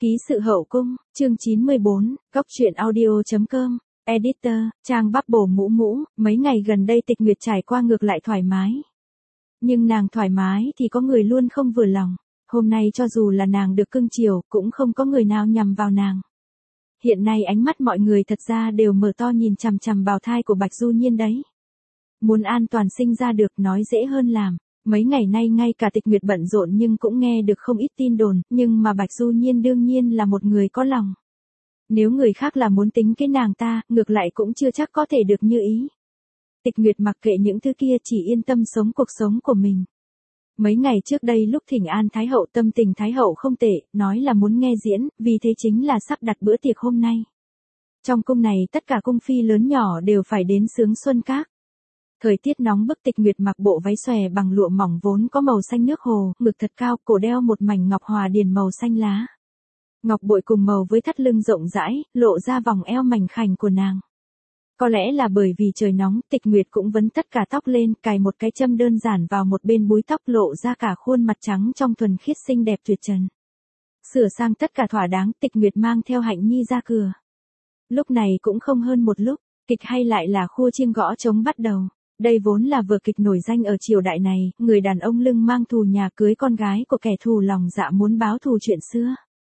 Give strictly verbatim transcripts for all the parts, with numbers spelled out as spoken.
Ký sự hậu cung, chương chín mươi bốn, góc truyện audio.com, editor, trang Bubble mũ mũ, mấy ngày gần đây Tịch Nguyệt trải qua ngược lại thoải mái. Nhưng nàng thoải mái thì có người luôn không vừa lòng, hôm nay cho dù là nàng được cưng chiều cũng không có người nào nhằm vào nàng. Hiện nay ánh mắt mọi người thật ra đều mở to nhìn chằm chằm bào thai của Bạch Du Nhiên đấy. Muốn an toàn sinh ra được nói dễ hơn làm. Mấy ngày nay ngay cả Tịch Nguyệt bận rộn nhưng cũng nghe được không ít tin đồn, nhưng mà Bạch Du Nhiên đương nhiên là một người có lòng. Nếu người khác là muốn tính cái nàng ta, ngược lại cũng chưa chắc có thể được như ý. Tịch Nguyệt mặc kệ những thứ kia, chỉ yên tâm sống cuộc sống của mình. Mấy ngày trước đây lúc thỉnh an Thái Hậu, tâm tình Thái Hậu không tệ, nói là muốn nghe diễn, vì thế chính là sắp đặt bữa tiệc hôm nay. Trong cung này tất cả cung phi lớn nhỏ đều phải đến sướng xuân các. Thời tiết nóng bức, Tịch Nguyệt mặc bộ váy xòe bằng lụa mỏng vốn có màu xanh nước hồ, ngực thật cao, cổ đeo một mảnh ngọc hòa điền màu xanh lá. Ngọc bội cùng màu với thắt lưng rộng rãi, lộ ra vòng eo mảnh khảnh của nàng. Có lẽ là bởi vì trời nóng, Tịch Nguyệt cũng vấn tất cả tóc lên, cài một cái châm đơn giản vào một bên búi tóc, lộ ra cả khuôn mặt trắng trong thuần khiết xinh đẹp tuyệt trần. Sửa sang tất cả thỏa đáng, Tịch Nguyệt mang theo Hạnh Nhi ra cửa. Lúc này cũng không hơn một lúc, kịch hay lại là khua chiêng gõ trống bắt đầu. Đây vốn là vở kịch nổi danh ở triều đại này, người đàn ông lưng mang thù nhà cưới con gái của kẻ thù lòng dạ muốn báo thù chuyện xưa.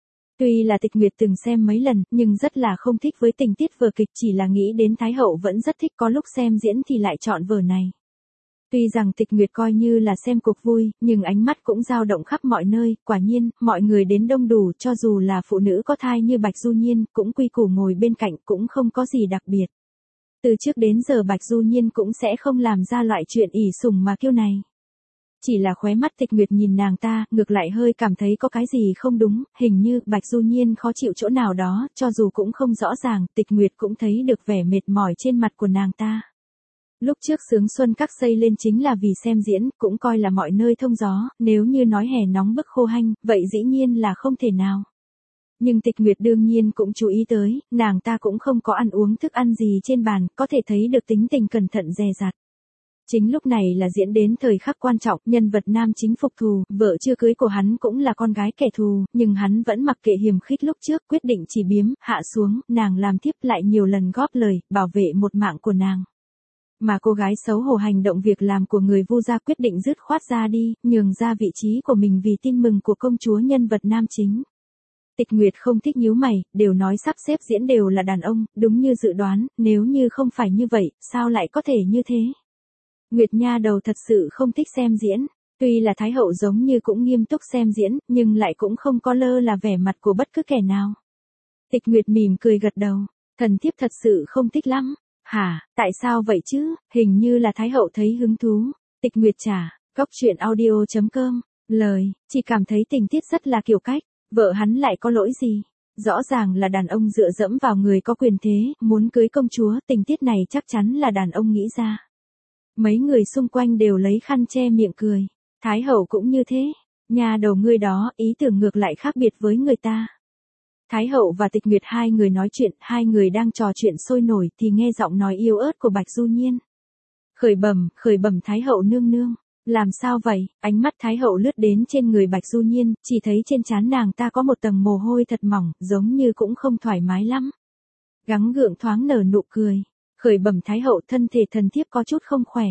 Tuy là Tịch Nguyệt từng xem mấy lần, nhưng rất là không thích với tình tiết vở kịch, chỉ là nghĩ đến Thái Hậu vẫn rất thích, có lúc xem diễn thì lại chọn vở này. Tuy rằng Tịch Nguyệt coi như là xem cuộc vui, nhưng ánh mắt cũng dao động khắp mọi nơi, quả nhiên, mọi người đến đông đủ, cho dù là phụ nữ có thai như Bạch Du Nhiên, cũng quy củ ngồi bên cạnh, cũng không có gì đặc biệt. Từ trước đến giờ Bạch Du Nhiên cũng sẽ không làm ra loại chuyện ỷ sủng mà kiêu này. Chỉ là khóe mắt Tịch Nguyệt nhìn nàng ta, ngược lại hơi cảm thấy có cái gì không đúng, hình như Bạch Du Nhiên khó chịu chỗ nào đó, cho dù cũng không rõ ràng, Tịch Nguyệt cũng thấy được vẻ mệt mỏi trên mặt của nàng ta. Lúc trước sướng xuân các xây lên chính là vì xem diễn, cũng coi là mọi nơi thông gió, nếu như nói hè nóng bức khô hanh, vậy dĩ nhiên là không thể nào. Nhưng Tịch Nguyệt đương nhiên cũng chú ý tới, nàng ta cũng không có ăn uống thức ăn gì trên bàn, có thể thấy được tính tình cẩn thận dè dặt. Chính lúc này là diễn đến thời khắc quan trọng, nhân vật nam chính phục thù, vợ chưa cưới của hắn cũng là con gái kẻ thù, nhưng hắn vẫn mặc kệ hiềm khích lúc trước, quyết định chỉ biếm, hạ xuống, nàng làm thiếp lại nhiều lần góp lời, bảo vệ một mạng của nàng. Mà cô gái xấu hổ hành động việc làm của người Vu gia, quyết định dứt khoát ra đi, nhường ra vị trí của mình vì tin mừng của công chúa nhân vật nam chính. Tịch Nguyệt không thích nhíu mày, đều nói sắp xếp diễn đều là đàn ông, đúng như dự đoán, nếu như không phải như vậy, sao lại có thể như thế? Nguyệt nha đầu thật sự không thích xem diễn, tuy là Thái Hậu giống như cũng nghiêm túc xem diễn, nhưng lại cũng không có lơ là vẻ mặt của bất cứ kẻ nào. Tịch Nguyệt mỉm cười gật đầu, thần thiếp thật sự không thích lắm. Hả, tại sao vậy chứ, hình như là Thái Hậu thấy hứng thú. Tịch Nguyệt trả, góc truyện audio.com, lời, chỉ cảm thấy tình tiết rất là kiểu cách. Vợ hắn lại có lỗi gì? Rõ ràng là đàn ông dựa dẫm vào người có quyền thế, muốn cưới công chúa, tình tiết này chắc chắn là đàn ông nghĩ ra. Mấy người xung quanh đều lấy khăn che miệng cười. Thái Hậu cũng như thế. Nhà đầu ngươi đó, ý tưởng ngược lại khác biệt với người ta. Thái Hậu và Tịch Nguyệt hai người nói chuyện, hai người đang trò chuyện sôi nổi thì nghe giọng nói yếu ớt của Bạch Du Nhiên. Khởi bẩm, khởi bẩm Thái Hậu nương nương. Làm sao vậy? Ánh mắt Thái Hậu lướt đến trên người Bạch Du Nhiên, chỉ thấy trên trán nàng ta có một tầng mồ hôi thật mỏng, giống như cũng không thoải mái lắm. Gắng gượng thoáng nở nụ cười. Khởi bẩm Thái Hậu, thân thể thần thiếp có chút không khỏe.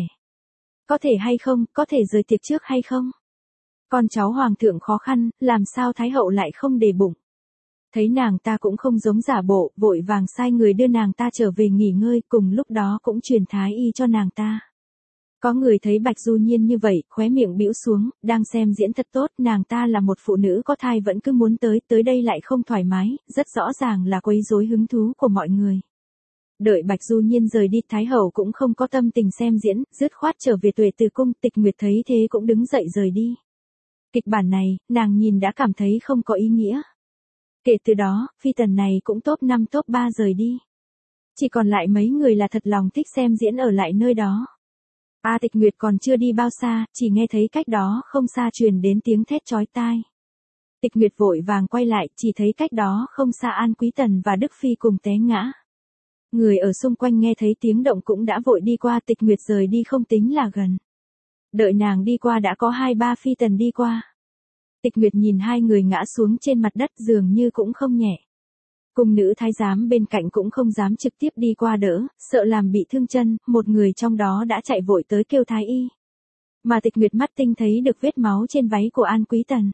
Có thể hay không, có thể rời tiệc trước hay không? Con cháu hoàng thượng khó khăn, làm sao Thái Hậu lại không để bụng? Thấy nàng ta cũng không giống giả bộ, vội vàng sai người đưa nàng ta trở về nghỉ ngơi, cùng lúc đó cũng truyền thái y cho nàng ta. Có người thấy Bạch Du Nhiên như vậy, khóe miệng bĩu xuống, đang xem diễn thật tốt, nàng ta là một phụ nữ có thai vẫn cứ muốn tới, tới đây lại không thoải mái, rất rõ ràng là quấy rối hứng thú của mọi người. Đợi Bạch Du Nhiên rời đi, Thái Hậu cũng không có tâm tình xem diễn, dứt khoát trở về Tuệ Từ cung. Tịch Nguyệt thấy thế cũng đứng dậy rời đi. Kịch bản này, nàng nhìn đã cảm thấy không có ý nghĩa. Kể từ đó, phi tần này cũng top năm top ba rời đi. Chỉ còn lại mấy người là thật lòng thích xem diễn ở lại nơi đó. A Tịch Nguyệt còn chưa đi bao xa, chỉ nghe thấy cách đó không xa truyền đến tiếng thét chói tai. Tịch Nguyệt vội vàng quay lại, chỉ thấy cách đó không xa An Quý Tần và Đức Phi cùng té ngã. Người ở xung quanh nghe thấy tiếng động cũng đã vội đi qua. Tịch Nguyệt rời đi không tính là gần. Đợi nàng đi qua đã có hai ba phi tần đi qua. Tịch Nguyệt nhìn hai người ngã xuống trên mặt đất dường như cũng không nhẹ. Cung nữ thái giám bên cạnh cũng không dám trực tiếp đi qua đỡ, sợ làm bị thương chân, một người trong đó đã chạy vội tới kêu thái y. Mà Tịch Nguyệt mắt tinh thấy được vết máu trên váy của An Quý Tần.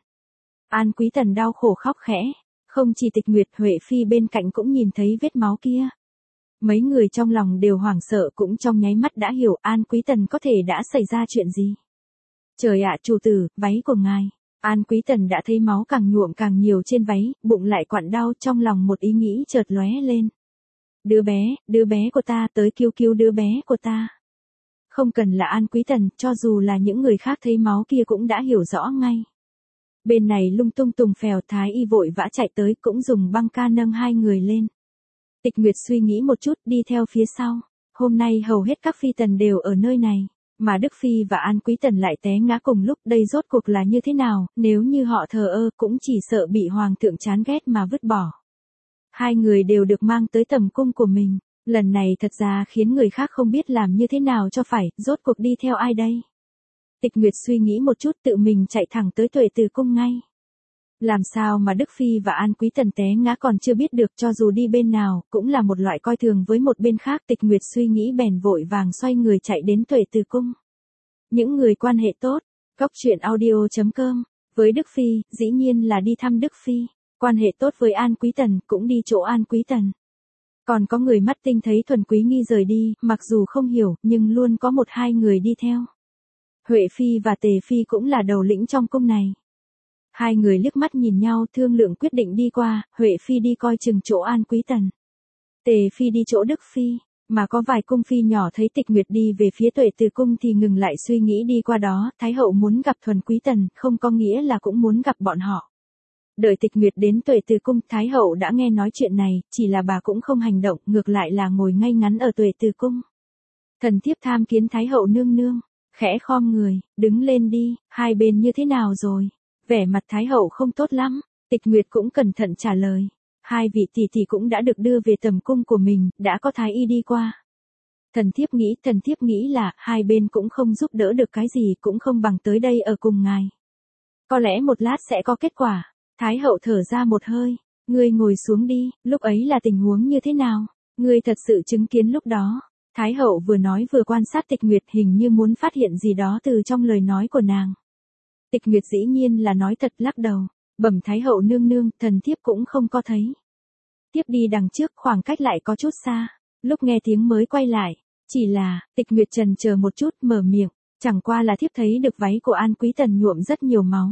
An Quý Tần đau khổ khóc khẽ, không chỉ Tịch Nguyệt, Huệ Phi bên cạnh cũng nhìn thấy vết máu kia. Mấy người trong lòng đều hoảng sợ cũng trong nháy mắt đã hiểu An Quý Tần có thể đã xảy ra chuyện gì. Trời ạ, chủ tử, váy của ngài. An Quý Tần đã thấy máu càng nhuộm càng nhiều trên váy, bụng lại quặn đau, trong lòng một ý nghĩ chợt lóe lên. Đứa bé, đứa bé của ta, tới cứu cứu đứa bé của ta. Không cần là An Quý Tần, cho dù là những người khác thấy máu kia cũng đã hiểu rõ ngay. Bên này lung tung tùng phèo, thái y vội vã chạy tới cũng dùng băng ca nâng hai người lên. Tịch Nguyệt suy nghĩ một chút đi theo phía sau. Hôm nay hầu hết các phi tần đều ở nơi này. Mà Đức Phi và An Quý Tần lại té ngã cùng lúc, đây rốt cuộc là như thế nào, nếu như họ thờ ơ cũng chỉ sợ bị hoàng thượng chán ghét mà vứt bỏ. Hai người đều được mang tới tầm cung của mình, lần này thật ra khiến người khác không biết làm như thế nào cho phải, rốt cuộc đi theo ai đây. Tịch Nguyệt suy nghĩ một chút tự mình chạy thẳng tới Tuệ Từ cung ngay. Làm sao mà Đức Phi và An Quý Tần té ngã còn chưa biết được, cho dù đi bên nào, cũng là một loại coi thường với một bên khác. Tịch Nguyệt suy nghĩ bèn vội vàng xoay người chạy đến Tuệ Từ cung. Những người quan hệ tốt, góc truyện audio chấm com, với Đức Phi, dĩ nhiên là đi thăm Đức Phi, quan hệ tốt với An Quý Tần, cũng đi chỗ An Quý Tần. Còn có người mắt tinh thấy Thuần Quý Nghi rời đi, mặc dù không hiểu, nhưng luôn có một hai người đi theo. Huệ Phi và Tề Phi cũng là đầu lĩnh trong cung này. Hai người liếc mắt nhìn nhau thương lượng quyết định đi qua, Huệ Phi đi coi chừng chỗ An Quý Tần. Tề Phi đi chỗ Đức Phi, mà có vài cung phi nhỏ thấy Tịch Nguyệt đi về phía Tuệ Từ cung thì ngừng lại suy nghĩ đi qua đó, Thái hậu muốn gặp Thuần Quý Tần, không có nghĩa là cũng muốn gặp bọn họ. Đợi Tịch Nguyệt đến Tuệ Từ cung, Thái hậu đã nghe nói chuyện này, chỉ là bà cũng không hành động, ngược lại là ngồi ngay ngắn ở Tuệ Từ cung. Thần thiếp tham kiến Thái hậu nương nương, khẽ khom người, đứng lên đi, hai bên như thế nào rồi? Vẻ mặt Thái hậu không tốt lắm, Tịch Nguyệt cũng cẩn thận trả lời. Hai vị tỷ tỷ cũng đã được đưa về tầm cung của mình, đã có thái y đi qua. Thần thiếp nghĩ, thần thiếp nghĩ là, hai bên cũng không giúp đỡ được cái gì, cũng không bằng tới đây ở cùng ngài. Có lẽ một lát sẽ có kết quả. Thái hậu thở ra một hơi, ngươi ngồi xuống đi, lúc ấy là tình huống như thế nào? Ngươi thật sự chứng kiến lúc đó. Thái hậu vừa nói vừa quan sát Tịch Nguyệt, hình như muốn phát hiện gì đó từ trong lời nói của nàng. Tịch Nguyệt dĩ nhiên là nói thật, lắc đầu, bẩm Thái hậu nương nương, thần thiếp cũng không có thấy. Tiếp đi đằng trước, khoảng cách lại có chút xa, lúc nghe tiếng mới quay lại, chỉ là, Tịch Nguyệt trần chờ một chút mở miệng, chẳng qua là thiếp thấy được váy của An Quý Tần nhuộm rất nhiều máu.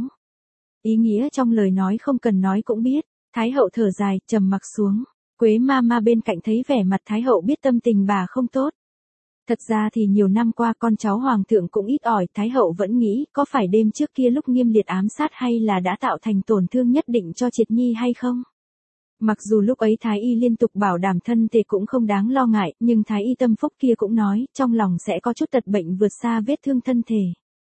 Ý nghĩa trong lời nói không cần nói cũng biết. Thái hậu thở dài, trầm mặc xuống. Quế ma ma bên cạnh thấy vẻ mặt Thái hậu biết tâm tình bà không tốt. Thật ra thì nhiều năm qua con cháu hoàng thượng cũng ít ỏi, Thái hậu vẫn nghĩ có phải đêm trước kia lúc Nghiêm Liệt ám sát hay là đã tạo thành tổn thương nhất định cho Triệt Nhi hay không? Mặc dù lúc ấy Thái y liên tục bảo đảm thân thể cũng không đáng lo ngại, nhưng Thái y tâm phúc kia cũng nói, trong lòng sẽ có chút tật bệnh vượt xa vết thương thân thể.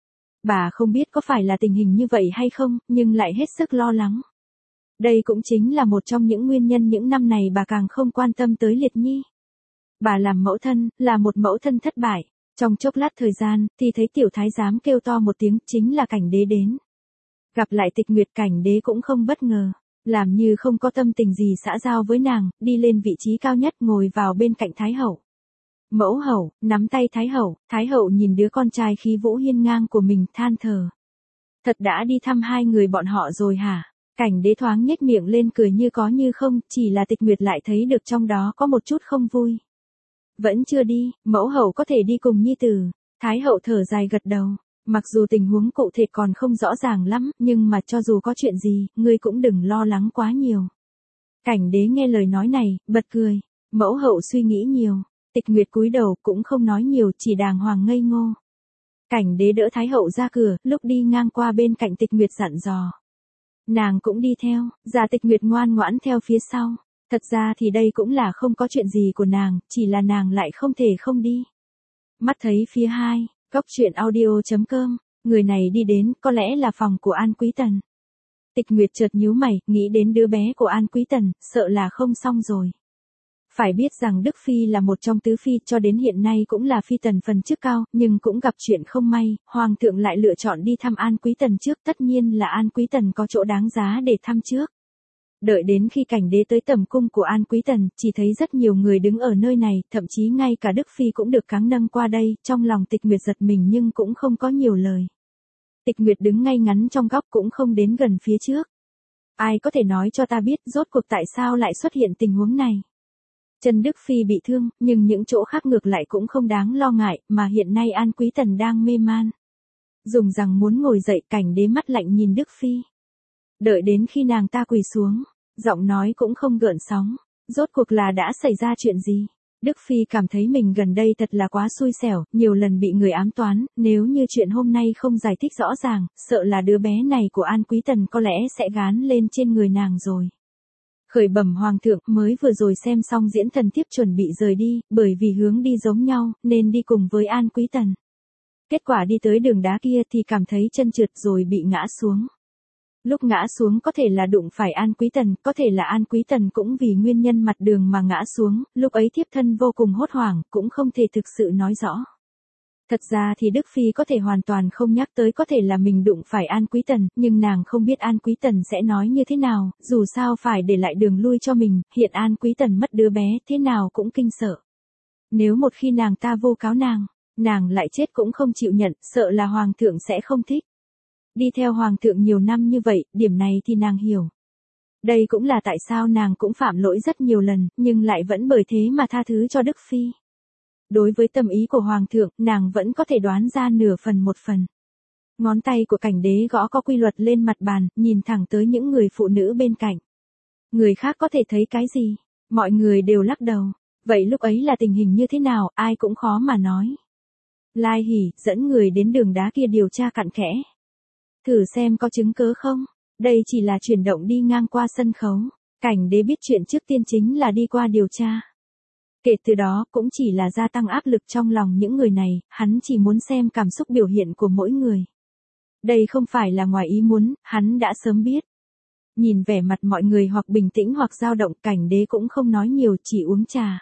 Bà không biết có phải là tình hình như vậy hay không, nhưng lại hết sức lo lắng. Đây cũng chính là một trong những nguyên nhân những năm này bà càng không quan tâm tới Liệt Nhi. Bà làm mẫu thân, là một mẫu thân thất bại. Trong chốc lát thời gian, thì thấy tiểu thái giám kêu to một tiếng, chính là Cảnh Đế đến. Gặp lại Tịch Nguyệt, Cảnh Đế cũng không bất ngờ, làm như không có tâm tình gì xã giao với nàng, đi lên vị trí cao nhất ngồi vào bên cạnh Thái hậu. Mẫu hậu, nắm tay Thái hậu, Thái hậu nhìn đứa con trai khí vũ hiên ngang của mình, than thở. Thật đã đi thăm hai người bọn họ rồi hả? Cảnh Đế thoáng nhếch miệng lên cười như có như không, chỉ là Tịch Nguyệt lại thấy được trong đó có một chút không vui. Vẫn chưa đi, mẫu hậu có thể đi cùng nhi tử. Thái hậu thở dài gật đầu. Mặc dù tình huống cụ thể còn không rõ ràng lắm, nhưng mà cho dù có chuyện gì, ngươi cũng đừng lo lắng quá nhiều. Cảnh Đế nghe lời nói này, bật cười. Mẫu hậu suy nghĩ nhiều. Tịch Nguyệt cúi đầu cũng không nói nhiều, chỉ đàng hoàng ngây ngô. Cảnh Đế đỡ Thái hậu ra cửa, lúc đi ngang qua bên cạnh Tịch Nguyệt dặn dò. Nàng cũng đi theo, Già Tịch Nguyệt ngoan ngoãn theo phía sau. Thật ra thì đây cũng là không có chuyện gì của nàng, chỉ là nàng lại không thể không đi. Mắt thấy phía hai, góc truyện audio chấm com, người này đi đến, có lẽ là phòng của An Quý Tần. Tịch Nguyệt chợt nhíu mày, nghĩ đến đứa bé của An Quý Tần, sợ là không xong rồi. Phải biết rằng Đức Phi là một trong tứ phi cho đến hiện nay cũng là phi tần phần chức cao, nhưng cũng gặp chuyện không may, Hoàng thượng lại lựa chọn đi thăm An Quý Tần trước, tất nhiên là An Quý Tần có chỗ đáng giá để thăm trước. Đợi đến khi cảnh đế tới tầm cung của An Quý Tần, chỉ thấy rất nhiều người đứng ở nơi này, thậm chí ngay cả Đức Phi cũng được cáng nâng qua đây, trong lòng Tịch Nguyệt giật mình nhưng cũng không có nhiều lời. Tịch Nguyệt đứng ngay ngắn trong góc cũng không đến gần phía trước. Ai có thể nói cho ta biết rốt cuộc tại sao lại xuất hiện tình huống này? Chân Đức Phi bị thương, nhưng những chỗ khác ngược lại cũng không đáng lo ngại, mà hiện nay An Quý Tần đang mê man. Dùng rằng muốn ngồi dậy, cảnh đế mắt lạnh nhìn Đức Phi. Đợi đến khi nàng ta quỳ xuống, giọng nói cũng không gợn sóng. Rốt cuộc là đã xảy ra chuyện gì? Đức Phi cảm thấy mình gần đây thật là quá xui xẻo, nhiều lần bị người ám toán, nếu như chuyện hôm nay không giải thích rõ ràng, sợ là đứa bé này của An Quý Tần có lẽ sẽ gán lên trên người nàng rồi. Khởi bẩm Hoàng thượng, mới vừa rồi xem xong diễn thần thiếp chuẩn bị rời đi, bởi vì hướng đi giống nhau, nên đi cùng với An Quý Tần. Kết quả đi tới đường đá kia thì cảm thấy chân trượt rồi bị ngã xuống. Lúc ngã xuống có thể là đụng phải An Quý Tần, có thể là An Quý Tần cũng vì nguyên nhân mặt đường mà ngã xuống, lúc ấy thiếp thân vô cùng hốt hoảng, cũng không thể thực sự nói rõ. Thật ra thì Đức Phi có thể hoàn toàn không nhắc tới có thể là mình đụng phải An Quý Tần, nhưng nàng không biết An Quý Tần sẽ nói như thế nào, dù sao phải để lại đường lui cho mình, hiện An Quý Tần mất đứa bé thế nào cũng kinh sợ. Nếu một khi nàng ta vô cáo nàng, nàng lại chết cũng không chịu nhận, sợ là Hoàng thượng sẽ không thích. Đi theo Hoàng thượng nhiều năm như vậy, điểm này thì nàng hiểu. Đây cũng là tại sao nàng cũng phạm lỗi rất nhiều lần, nhưng lại vẫn bởi thế mà tha thứ cho Đức Phi. Đối với tâm ý của Hoàng thượng, nàng vẫn có thể đoán ra nửa phần một phần. Ngón tay của cảnh đế gõ có quy luật lên mặt bàn, nhìn thẳng tới những người phụ nữ bên cạnh. Người khác có thể thấy cái gì? Mọi người đều lắc đầu. Vậy lúc ấy là tình hình như thế nào, ai cũng khó mà nói. Lai Hỷ dẫn người đến đường đá kia điều tra cặn kẽ. Thử xem có chứng cớ không? Đây chỉ là chuyển động đi ngang qua sân khấu. Cảnh đế biết chuyện trước tiên chính là đi qua điều tra. Kể từ đó cũng chỉ là gia tăng áp lực trong lòng những người này, hắn chỉ muốn xem cảm xúc biểu hiện của mỗi người. Đây không phải là ngoài ý muốn, hắn đã sớm biết. Nhìn vẻ mặt mọi người hoặc bình tĩnh hoặc dao động, cảnh đế cũng không nói nhiều, chỉ uống trà.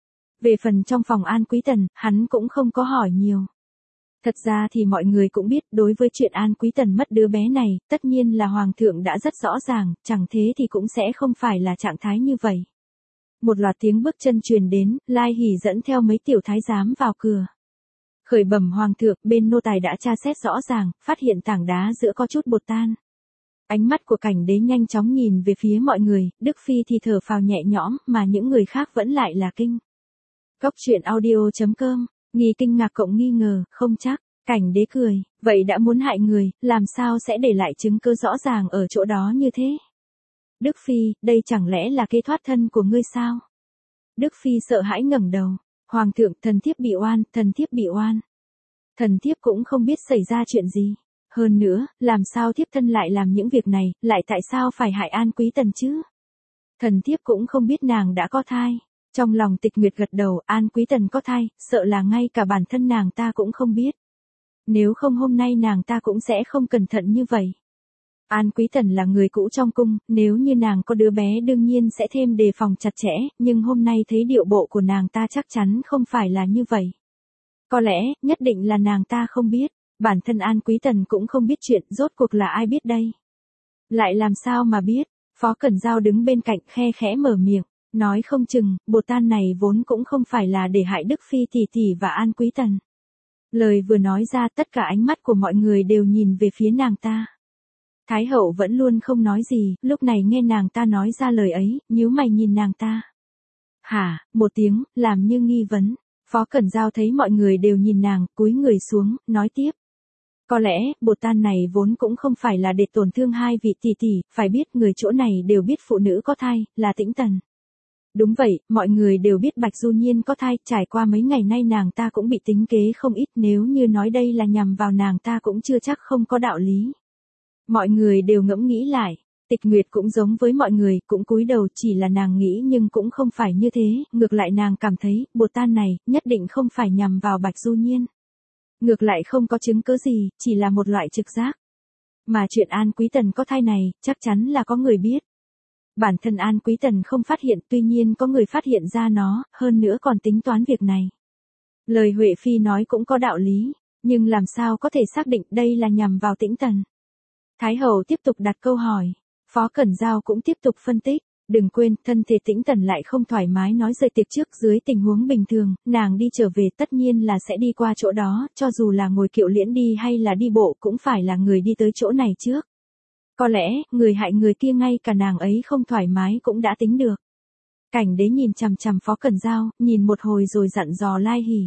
Về phần trong phòng An Quý Tần, hắn cũng không có hỏi nhiều. Thật ra thì mọi người cũng biết, đối với chuyện An Quý Tần mất đứa bé này, tất nhiên là Hoàng thượng đã rất rõ ràng, chẳng thế thì cũng sẽ không phải là trạng thái như vậy. Một loạt tiếng bước chân truyền đến, Lai Hỷ dẫn theo mấy tiểu thái giám vào cửa. Khởi bẩm Hoàng thượng, bên nô tài đã tra xét rõ ràng, phát hiện tảng đá giữa có chút bột tan. Ánh mắt của cảnh đế nhanh chóng nhìn về phía mọi người, Đức Phi thì thở phào nhẹ nhõm, mà những người khác vẫn lại là kinh. Góc truyện audio chấm com, nghi kinh ngạc cộng nghi ngờ, không chắc. Cảnh đế cười, vậy đã muốn hại người, làm sao sẽ để lại chứng cứ rõ ràng ở chỗ đó như thế? Đức Phi, đây chẳng lẽ là kế thoát thân của ngươi sao? Đức Phi sợ hãi ngẩng đầu. Hoàng thượng, thần thiếp bị oan, thần thiếp bị oan. Thần thiếp cũng không biết xảy ra chuyện gì. Hơn nữa, làm sao thiếp thân lại làm những việc này, lại tại sao phải hại An Quý Tần chứ? Thần thiếp cũng không biết nàng đã có thai. Trong lòng Tịch Nguyệt gật đầu, An Quý Tần có thai, sợ là ngay cả bản thân nàng ta cũng không biết. Nếu không hôm nay nàng ta cũng sẽ không cẩn thận như vậy. An Quý Tần là người cũ trong cung, nếu như nàng có đứa bé đương nhiên sẽ thêm đề phòng chặt chẽ, nhưng hôm nay thấy điệu bộ của nàng ta chắc chắn không phải là như vậy. Có lẽ, nhất định là nàng ta không biết, bản thân An Quý Tần cũng không biết chuyện, rốt cuộc là ai biết đây. Lại làm sao mà biết, Phó Cẩn Giao đứng bên cạnh khe khẽ mở miệng, nói không chừng, bột tan này vốn cũng không phải là để hại Đức Phi tỷ tỷ và An Quý Tần. Lời vừa nói ra tất cả ánh mắt của mọi người đều nhìn về phía nàng ta. Thái hậu vẫn luôn không nói gì, lúc này nghe nàng ta nói ra lời ấy, nhíu mày nhìn nàng ta. Hả, một tiếng, làm như nghi vấn. Phó Cẩn Giao thấy mọi người đều nhìn nàng, cúi người xuống, nói tiếp. Có lẽ, bột tan này vốn cũng không phải là để tổn thương hai vị tỷ tỷ, phải biết người chỗ này đều biết phụ nữ có thai, là Tĩnh Tần. Đúng vậy, mọi người đều biết Bạch Du Nhiên có thai, trải qua mấy ngày nay nàng ta cũng bị tính kế không ít, nếu như nói đây là nhằm vào nàng ta cũng chưa chắc không có đạo lý. Mọi người đều ngẫm nghĩ lại, Tịch Nguyệt cũng giống với mọi người, cũng cúi đầu, chỉ là nàng nghĩ nhưng cũng không phải như thế, ngược lại nàng cảm thấy, bột tan này, nhất định không phải nhằm vào Bạch Du Nhiên. Ngược lại không có chứng cứ gì, chỉ là một loại trực giác. Mà chuyện An Quý Tần có thai này, chắc chắn là có người biết. Bản thân An Quý Tần không phát hiện, tuy nhiên có người phát hiện ra nó, hơn nữa còn tính toán việc này. Lời Huệ Phi nói cũng có đạo lý, nhưng làm sao có thể xác định đây là nhằm vào Tĩnh Tần. Thái hậu tiếp tục đặt câu hỏi, Phó Cẩn Giao cũng tiếp tục phân tích, đừng quên, thân thể Tĩnh Tần lại không thoải mái nói rời tiệc trước, dưới tình huống bình thường, nàng đi trở về tất nhiên là sẽ đi qua chỗ đó, cho dù là ngồi kiệu liễn đi hay là đi bộ cũng phải là người đi tới chỗ này trước. Có lẽ, người hại người kia ngay cả nàng ấy không thoải mái cũng đã tính được. Cảnh Đế nhìn chằm chằm Phó Cẩn Giao, nhìn một hồi rồi dặn dò Lai Hỉ.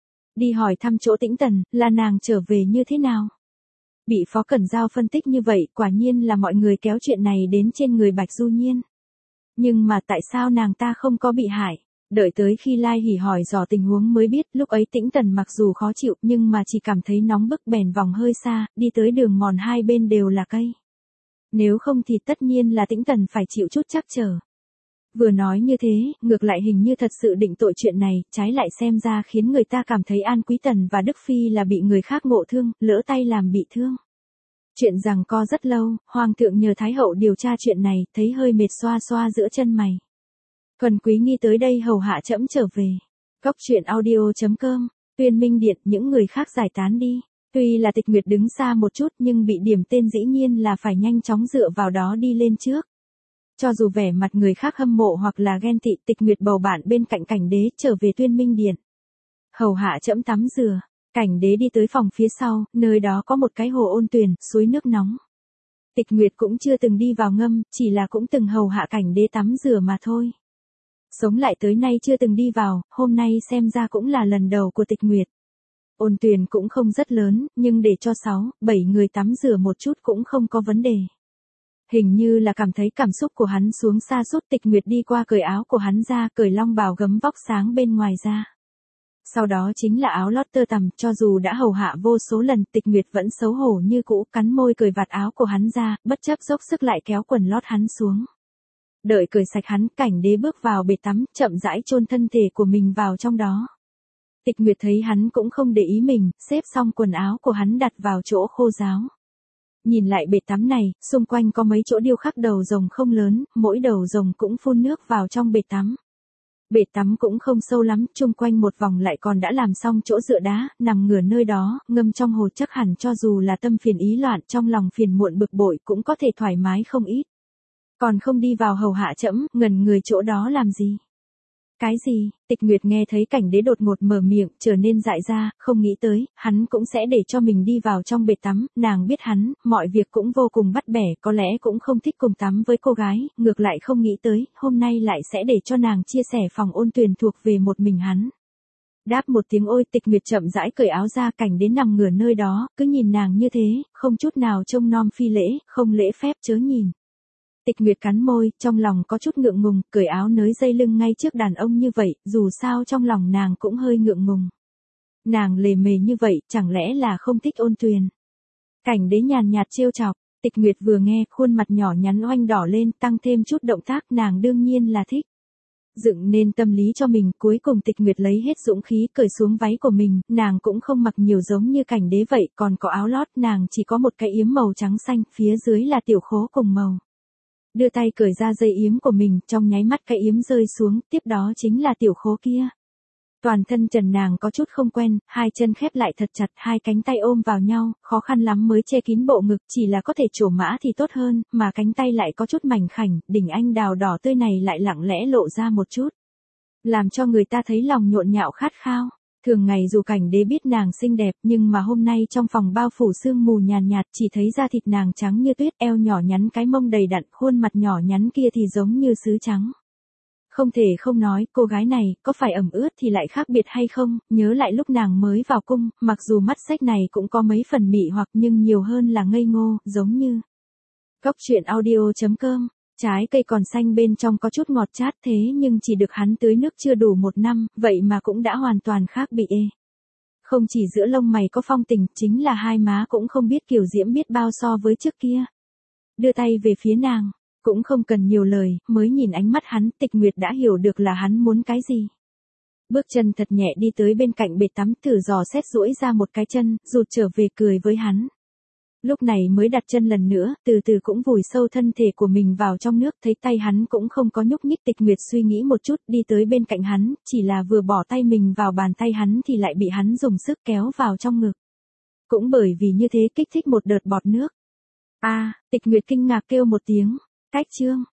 Đi hỏi thăm chỗ Tĩnh Tần, là nàng trở về như thế nào? Bị Phó Cẩn Giao phân tích như vậy, quả nhiên là mọi người kéo chuyện này đến trên người Bạch Du Nhiên. Nhưng mà tại sao nàng ta không có bị hại? Đợi tới khi Lai Hỉ hỏi dò tình huống mới biết, lúc ấy Tĩnh Tần mặc dù khó chịu nhưng mà chỉ cảm thấy nóng bức bèn vòng hơi xa, đi tới đường mòn hai bên đều là cây. Nếu không thì tất nhiên là Tĩnh Tần phải chịu chút trắc trở. Vừa nói như thế, ngược lại hình như thật sự định tội chuyện này, trái lại xem ra khiến người ta cảm thấy An Quý Tần và Đức Phi là bị người khác ngộ thương, lỡ tay làm bị thương. Chuyện rằng co rất lâu, Hoàng thượng nhờ Thái hậu điều tra chuyện này, thấy hơi mệt xoa xoa giữa chân mày. Thuần Quý Nghi tới đây hầu hạ trẫm trở về. Góc truyện audio chấm com, Tuyên Minh Điện, những người khác giải tán đi. Tuy là Tịch Nguyệt đứng xa một chút nhưng bị điểm tên dĩ nhiên là phải nhanh chóng dựa vào đó đi lên trước. Cho dù vẻ mặt người khác hâm mộ hoặc là ghen tị, Tịch Nguyệt bầu bạn bên cạnh Cảnh Đế trở về Tuyên Minh Điện. Hầu hạ trẫm tắm rửa. Cảnh Đế đi tới phòng phía sau, nơi đó có một cái hồ ôn tuyền, suối nước nóng. Tịch Nguyệt cũng chưa từng đi vào ngâm, chỉ là cũng từng hầu hạ Cảnh Đế tắm rửa mà thôi. Sống lại tới nay chưa từng đi vào, hôm nay xem ra cũng là lần đầu của Tịch Nguyệt. Ôn tuyền cũng không rất lớn, nhưng để cho sáu, bảy người tắm rửa một chút cũng không có vấn đề. Hình như là cảm thấy cảm xúc của hắn xuống sa sút, Tịch Nguyệt đi qua cởi áo của hắn ra, cởi long bào gấm vóc sáng bên ngoài ra. Sau đó chính là áo lót tơ tằm, cho dù đã hầu hạ vô số lần, Tịch Nguyệt vẫn xấu hổ như cũ, cắn môi cởi vạt áo của hắn ra, bất chấp dốc sức lại kéo quần lót hắn xuống. Đợi cởi sạch hắn, Cảnh Đế bước vào bể tắm, chậm rãi chôn thân thể của mình vào trong đó. Tịch Nguyệt thấy hắn cũng không để ý mình, xếp xong quần áo của hắn đặt vào chỗ khô ráo. Nhìn lại bể tắm này, xung quanh có mấy chỗ điêu khắc đầu rồng không lớn, mỗi đầu rồng cũng phun nước vào trong bể tắm. Bể tắm cũng không sâu lắm, chung quanh một vòng lại còn đã làm xong chỗ dựa đá, nằm ngửa nơi đó, ngâm trong hồ chắc hẳn cho dù là tâm phiền ý loạn trong lòng phiền muộn bực bội cũng có thể thoải mái không ít. Còn không đi vào hầu hạ trẫm, ngẩn người chỗ đó làm gì? Cái gì? Tịch Nguyệt nghe thấy Cảnh Đế đột ngột mở miệng, trở nên dại ra, không nghĩ tới, hắn cũng sẽ để cho mình đi vào trong bể tắm, nàng biết hắn, mọi việc cũng vô cùng bắt bẻ, có lẽ cũng không thích cùng tắm với cô gái, ngược lại không nghĩ tới, hôm nay lại sẽ để cho nàng chia sẻ phòng ôn tuyền thuộc về một mình hắn. Đáp một tiếng ôi, Tịch Nguyệt chậm rãi cởi áo ra, Cảnh Đế nằm ngửa nơi đó, cứ nhìn nàng như thế, không chút nào trông nom phi lễ, không lễ phép chớ nhìn. Tịch Nguyệt cắn môi, trong lòng có chút ngượng ngùng, cởi áo nới dây lưng ngay trước đàn ông như vậy, dù sao trong lòng nàng cũng hơi ngượng ngùng. Nàng lề mề như vậy, chẳng lẽ là không thích ôn tuyền? Cảnh Đế nhàn nhạt trêu chọc, Tịch Nguyệt vừa nghe, khuôn mặt nhỏ nhắn oanh đỏ lên, tăng thêm chút động tác, nàng đương nhiên là thích. Dựng nên tâm lý cho mình, cuối cùng Tịch Nguyệt lấy hết dũng khí cởi xuống váy của mình, nàng cũng không mặc nhiều giống như Cảnh Đế vậy, còn có áo lót, nàng chỉ có một cái yếm màu trắng xanh, phía dưới là tiểu khố cùng màu. Đưa tay cởi ra dây yếm của mình, trong nháy mắt cái yếm rơi xuống, tiếp đó chính là tiểu khố kia. Toàn thân trần nàng có chút không quen, hai chân khép lại thật chặt, hai cánh tay ôm vào nhau, khó khăn lắm mới che kín bộ ngực, chỉ là có thể trổ mã thì tốt hơn, mà cánh tay lại có chút mảnh khảnh, đỉnh anh đào đỏ tươi này lại lặng lẽ lộ ra một chút. Làm cho người ta thấy lòng nhộn nhạo khát khao. Thường ngày dù Cảnh Đế biết nàng xinh đẹp, nhưng mà hôm nay trong phòng bao phủ sương mù nhàn nhạt, chỉ thấy da thịt nàng trắng như tuyết, eo nhỏ nhắn, cái mông đầy đặn, khuôn mặt nhỏ nhắn kia thì giống như sứ trắng. Không thể không nói, cô gái này, có phải ẩm ướt thì lại khác biệt hay không, nhớ lại lúc nàng mới vào cung, mặc dù mắt xếch này cũng có mấy phần mị hoặc nhưng nhiều hơn là ngây ngô, giống như. Góc truyện audio chấm com. Trái cây còn xanh bên trong có chút ngọt chát thế nhưng chỉ được hắn tưới nước chưa đủ một năm, vậy mà cũng đã hoàn toàn khác bị ê. Không chỉ giữa lông mày có phong tình, chính là hai má cũng không biết kiều diễm biết bao so với trước kia. Đưa tay về phía nàng, cũng không cần nhiều lời, mới nhìn ánh mắt hắn, Tịch Nguyệt đã hiểu được là hắn muốn cái gì. Bước chân thật nhẹ đi tới bên cạnh bể tắm, thử dò xét duỗi ra một cái chân, rụt trở về cười với hắn. Lúc này mới đặt chân lần nữa, từ từ cũng vùi sâu thân thể của mình vào trong nước, thấy tay hắn cũng không có nhúc nhích. Tịch Nguyệt suy nghĩ một chút, đi tới bên cạnh hắn, chỉ là vừa bỏ tay mình vào bàn tay hắn thì lại bị hắn dùng sức kéo vào trong ngực. Cũng bởi vì như thế kích thích một đợt bọt nước. A, Tịch Nguyệt kinh ngạc kêu một tiếng, cách chương.